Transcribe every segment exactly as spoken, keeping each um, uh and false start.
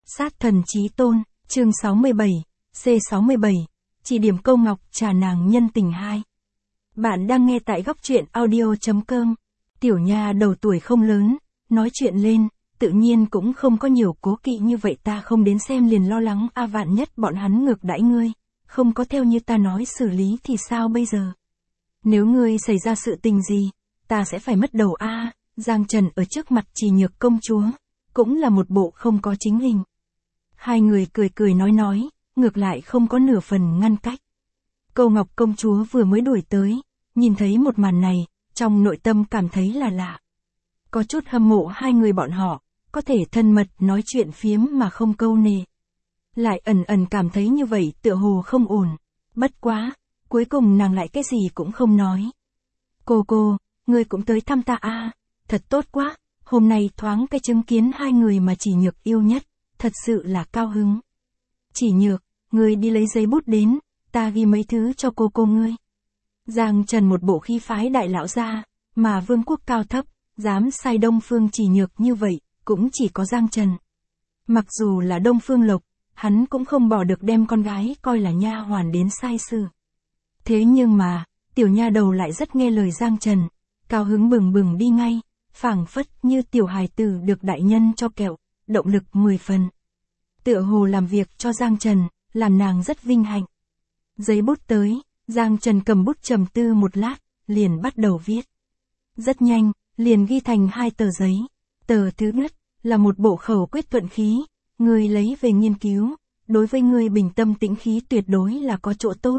Sát thần chí tôn, chương sáu mươi bảy, C sáu mươi bảy, chỉ điểm câu ngọc trà nàng nhân tình hai. Bạn đang nghe tại góc truyện audio.com. Tiểu nha đầu tuổi không lớn, nói chuyện lên, tự nhiên cũng không có nhiều cố kỵ như vậy, ta không đến xem liền lo lắng a vạn nhất bọn hắn ngược đãi ngươi, không có theo như ta nói xử lý thì sao bây giờ? Nếu ngươi xảy ra sự tình gì, ta sẽ phải mất đầu a. Giang Trần ở trước mặt Chỉ Nhược công chúa, cũng là một bộ không có chính hình. Hai người cười cười nói nói, ngược lại không có nửa phần ngăn cách. Câu Ngọc công chúa vừa mới đuổi tới, nhìn thấy một màn này, trong nội tâm cảm thấy là lạ. Có chút hâm mộ hai người bọn họ, có thể thân mật nói chuyện phiếm mà không câu nệ. Lại ẩn ẩn cảm thấy như vậy tựa hồ không ổn. Bất quá, cuối cùng nàng lại cái gì cũng không nói. Cô cô, ngươi cũng tới thăm ta a, thật tốt quá, hôm nay thoáng cái chứng kiến hai người mà Chỉ Nhược yêu nhất, thật sự là cao hứng. Chỉ Nhược, ngươi đi lấy giấy bút đến, ta ghi mấy thứ cho cô cô ngươi. Giang Trần một bộ khí phái đại lão gia, mà vương quốc cao thấp, dám sai Đông Phương Chỉ Nhược như vậy, cũng chỉ có Giang Trần. Mặc dù là Đông Phương Lộc, hắn cũng không bỏ được đem con gái coi là nha hoàn đến sai sự. Thế nhưng mà, tiểu nha đầu lại rất nghe lời Giang Trần, cao hứng bừng bừng đi ngay, phảng phất như tiểu hài tử được đại nhân cho kẹo, động lực mười phần. Tựa hồ làm việc cho Giang Trần, làm nàng rất vinh hạnh. Giấy bút tới, Giang Trần cầm bút trầm tư một lát, liền bắt đầu viết. Rất nhanh, liền ghi thành hai tờ giấy. Tờ thứ nhất, là một bộ khẩu quyết thuận khí, ngươi lấy về nghiên cứu, đối với ngươi bình tâm tĩnh khí tuyệt đối là có chỗ tốt.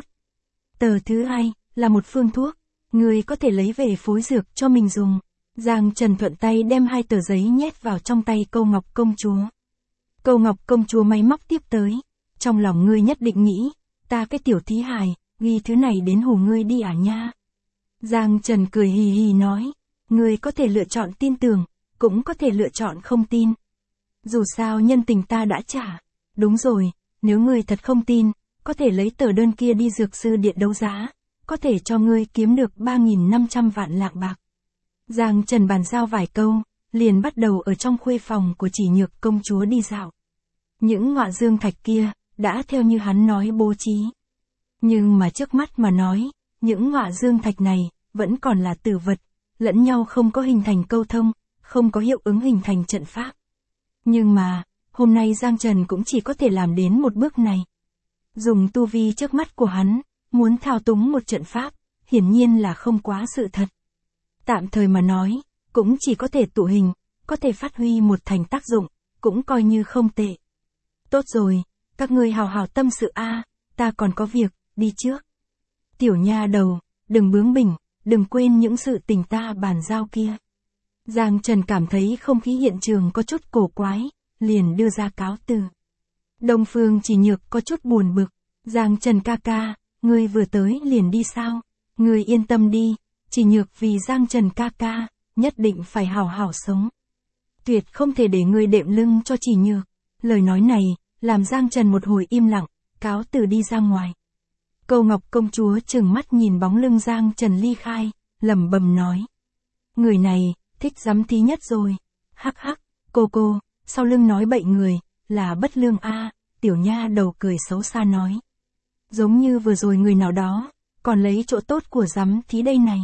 Tờ thứ hai, là một phương thuốc, ngươi có thể lấy về phối dược cho mình dùng. Giang Trần thuận tay đem hai tờ giấy nhét vào trong tay Câu Ngọc công chúa. Câu Ngọc công chúa máy móc tiếp tới, trong lòng ngươi nhất định nghĩ, ta cái tiểu thí hài, ghi thứ này đến hù ngươi đi à nha. Giang Trần cười hì hì nói, ngươi có thể lựa chọn tin tưởng, cũng có thể lựa chọn không tin. Dù sao nhân tình ta đã trả. Đúng rồi, nếu ngươi thật không tin, có thể lấy tờ đơn kia đi dược sư điện đấu giá, có thể cho ngươi kiếm được ba nghìn năm trăm vạn lạng bạc. Giang Trần bàn giao vài câu, liền bắt đầu ở trong khuê phòng của Chỉ Nhược công chúa đi dạo. Những ngọa dương thạch kia, đã theo như hắn nói bố trí. Nhưng mà trước mắt mà nói, những ngọa dương thạch này, vẫn còn là tử vật, lẫn nhau không có hình thành câu thông, không có hiệu ứng hình thành trận pháp. Nhưng mà, hôm nay Giang Trần cũng chỉ có thể làm đến một bước này. Dùng tu vi trước mắt của hắn, muốn thao túng một trận pháp, hiển nhiên là không quá sự thật. Tạm thời mà nói, cũng chỉ có thể tụ hình, có thể phát huy một thành tác dụng, cũng coi như không tệ. Tốt rồi, các ngươi hào hào tâm sự a, ta còn có việc, đi trước. Tiểu nha đầu, đừng bướng bỉnh, đừng quên những sự tình ta bàn giao kia. Giang Trần cảm thấy không khí hiện trường có chút cổ quái, liền đưa ra cáo từ. Đông Phương Chỉ Nhược có chút buồn bực, Giang Trần ca ca, ngươi vừa tới liền đi sao? Ngươi yên tâm đi, Chỉ Nhược vì Giang Trần ca ca, nhất định phải hảo hảo sống. Tuyệt không thể để ngươi đệm lưng cho Chỉ Nhược. Lời nói này, làm Giang Trần một hồi im lặng, cáo từ đi ra ngoài. Câu Ngọc công chúa trừng mắt nhìn bóng lưng Giang Trần ly khai, lẩm bẩm nói. Người này, thích giám thí nhất rồi. Hắc hắc, cô cô, sau lưng nói bậy người, là bất lương a. Tiểu nha đầu cười xấu xa nói. Giống như vừa rồi người nào đó, còn lấy chỗ tốt của giám thí đây này.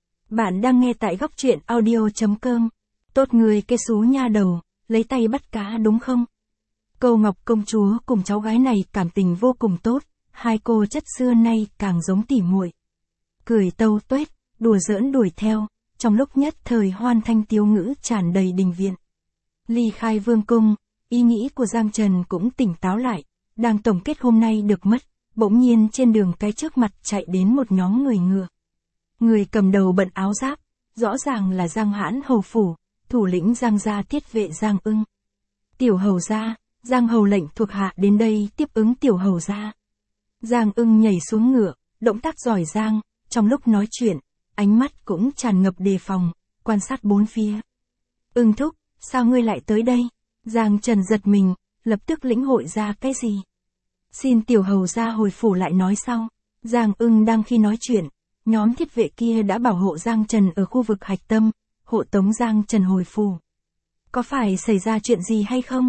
Bạn đang nghe tại góc truyện audio.com. Tốt người cái xú nha đầu, lấy tay bắt cá đúng không? Câu Ngọc công chúa cùng cháu gái này cảm tình vô cùng tốt, hai cô chất xưa nay càng giống tỉ muội. Cười tâu tuét, đùa giỡn đuổi theo, trong lúc nhất thời hoan thanh tiếu ngữ tràn đầy đình viện. Ly khai vương cung, ý nghĩ của Giang Trần cũng tỉnh táo lại, đang tổng kết hôm nay được mất, bỗng nhiên trên đường cái trước mặt chạy đến một nhóm người ngựa. Người cầm đầu bận áo giáp, rõ ràng là Giang Hãn hầu phủ, thủ lĩnh Giang gia thiết vệ Giang Ưng. Tiểu hầu gia, Giang hầu lệnh thuộc hạ đến đây tiếp ứng tiểu hầu gia. Giang Ưng nhảy xuống ngựa, động tác giỏi giang, trong lúc nói chuyện, ánh mắt cũng tràn ngập đề phòng, quan sát bốn phía. Ưng thúc, sao ngươi lại tới đây? Giang Trần giật mình, lập tức lĩnh hội ra cái gì? Xin tiểu hầu gia hồi phủ lại nói sau. Giang Ưng đang khi nói chuyện, nhóm thiết vệ kia đã bảo hộ Giang Trần ở khu vực hạch tâm, hộ tống Giang Trần hồi phủ. Có phải xảy ra chuyện gì hay không?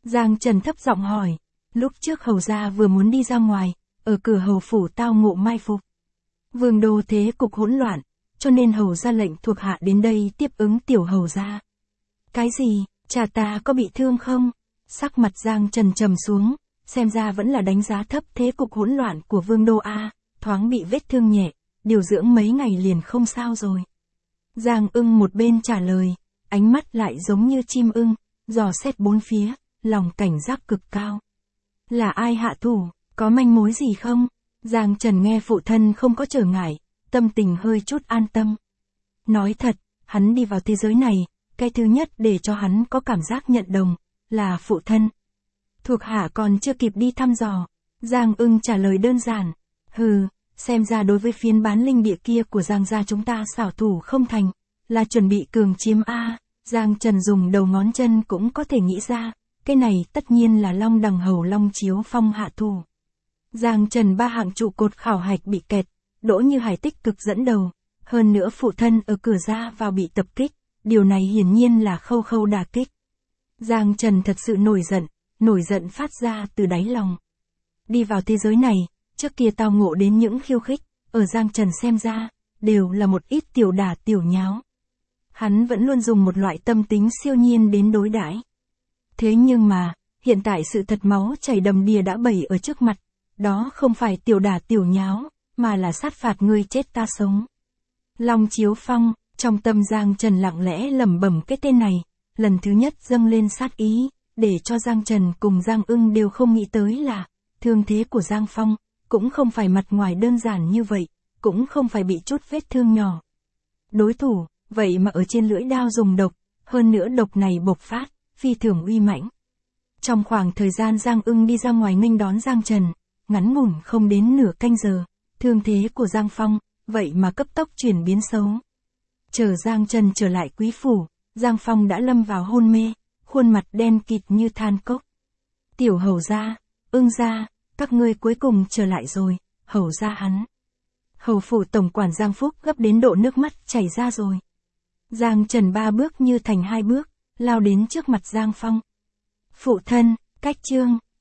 Giang Trần thấp giọng hỏi, lúc trước hầu gia vừa muốn đi ra ngoài, ở cửa hầu phủ tao ngộ mai phục. Vương đô thế cục hỗn loạn, cho nên hầu ra lệnh thuộc hạ đến đây tiếp ứng tiểu hầu gia. Cái gì, cha ta có bị thương không? Sắc mặt Giang Trần trầm xuống, xem ra vẫn là đánh giá thấp thế cục hỗn loạn của vương đô A, thoáng bị vết thương nhẹ, điều dưỡng mấy ngày liền không sao rồi. Giang ưng một bên trả lời, ánh mắt lại giống như chim ưng, dò xét bốn phía, lòng cảnh giác cực cao. Là ai hạ thủ, có manh mối gì không? Giang Trần nghe phụ thân không có trở ngại, tâm tình hơi chút an tâm. Nói thật, hắn đi vào thế giới này, cái thứ nhất để cho hắn có cảm giác nhận đồng, là phụ thân. Thuộc hạ còn chưa kịp đi thăm dò. Giang ưng trả lời đơn giản. Hừ, xem ra đối với phiến bán linh địa kia của Giang gia chúng ta xảo thủ không thành, là chuẩn bị cường chiếm A. Giang Trần dùng đầu ngón chân cũng có thể nghĩ ra, cái này tất nhiên là Long Đằng Hầu Long Chiếu Phong hạ thủ. Giang Trần ba hạng trụ cột khảo hạch bị kẹt, Đỗ Như Hải tích cực dẫn đầu, hơn nữa phụ thân ở cửa ra vào bị tập kích, điều này hiển nhiên là khâu khâu đả kích. Giang Trần thật sự nổi giận, nổi giận phát ra từ đáy lòng. Đi vào thế giới này, trước kia tao ngộ đến những khiêu khích, ở Giang Trần xem ra, đều là một ít tiểu đả tiểu nháo. Hắn vẫn luôn dùng một loại tâm tính siêu nhiên đến đối đãi. Thế nhưng mà, hiện tại sự thật máu chảy đầm đìa đã bày ở trước mặt, đó không phải tiểu đả tiểu nháo, mà là sát phạt ngươi chết ta sống. Long Chiếu Phong, trong tâm Giang Trần lặng lẽ lẩm bẩm cái tên này, lần thứ nhất dâng lên sát ý, để cho Giang Trần cùng Giang ưng đều không nghĩ tới là, thương thế của Giang Phong, cũng không phải mặt ngoài đơn giản như vậy, cũng không phải bị chút vết thương nhỏ. Đối thủ, vậy mà ở trên lưỡi đao dùng độc, hơn nữa độc này bộc phát, phi thường uy mãnh. Trong khoảng thời gian Giang ưng đi ra ngoài nghênh đón Giang Trần, ngắn ngủn không đến nửa canh giờ, thương thế của Giang Phong, vậy mà cấp tốc chuyển biến xấu. Chờ Giang Trần trở lại quý phủ, Giang Phong đã lâm vào hôn mê, khuôn mặt đen kịt như than cốc. Tiểu hầu gia, ưng gia, các ngươi cuối cùng trở lại rồi, hầu gia hắn. Hầu phủ tổng quản Giang Phúc gấp đến độ nước mắt chảy ra rồi. Giang Trần ba bước như thành hai bước, lao đến trước mặt Giang Phong. Phụ thân, cách chương.